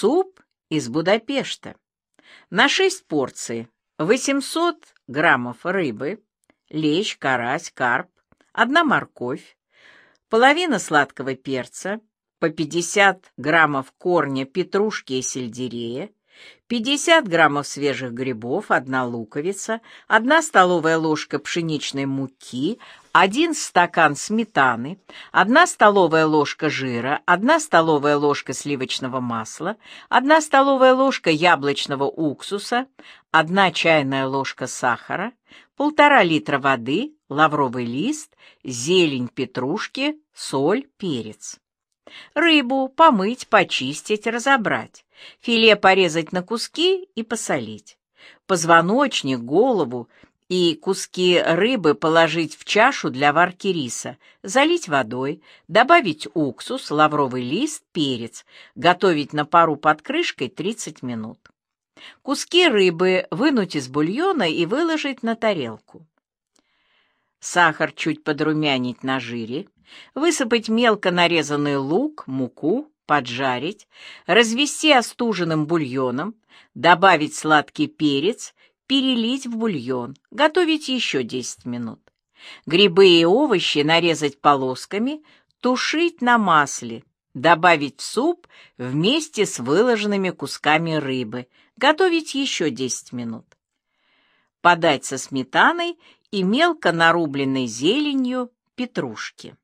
Суп из Будапешта. На 6 порций 800 граммов рыбы, лещ, карась, карп, 1 морковь, половина сладкого перца, по 50 граммов корня петрушки и сельдерея, 50 граммов свежих грибов, 1 луковица, 1 столовая ложка пшеничной муки, 1 стакан сметаны, 1 столовая ложка жира, 1 столовая ложка сливочного масла, 1 столовая ложка яблочного уксуса, 1 чайная ложка сахара, 1,5 литра воды, лавровый лист, зелень петрушки, соль, перец. Рыбу помыть, почистить, разобрать. Филе порезать на куски и посолить. Позвоночник, голову и куски рыбы положить в чашу для варки риса, залить водой, добавить уксус, лавровый лист, перец, готовить на пару под крышкой 30 минут. Куски рыбы вынуть из бульона и выложить на тарелку. Сахар чуть подрумянить на жире, высыпать мелко нарезанный лук, муку, поджарить, развести остуженным бульоном, добавить сладкий перец, перелить в бульон, готовить еще 10 минут. Грибы и овощи нарезать полосками, тушить на масле, добавить в суп вместе с выложенными кусками рыбы, готовить еще 10 минут. Подать со сметаной и мелко нарубленной зеленью петрушки.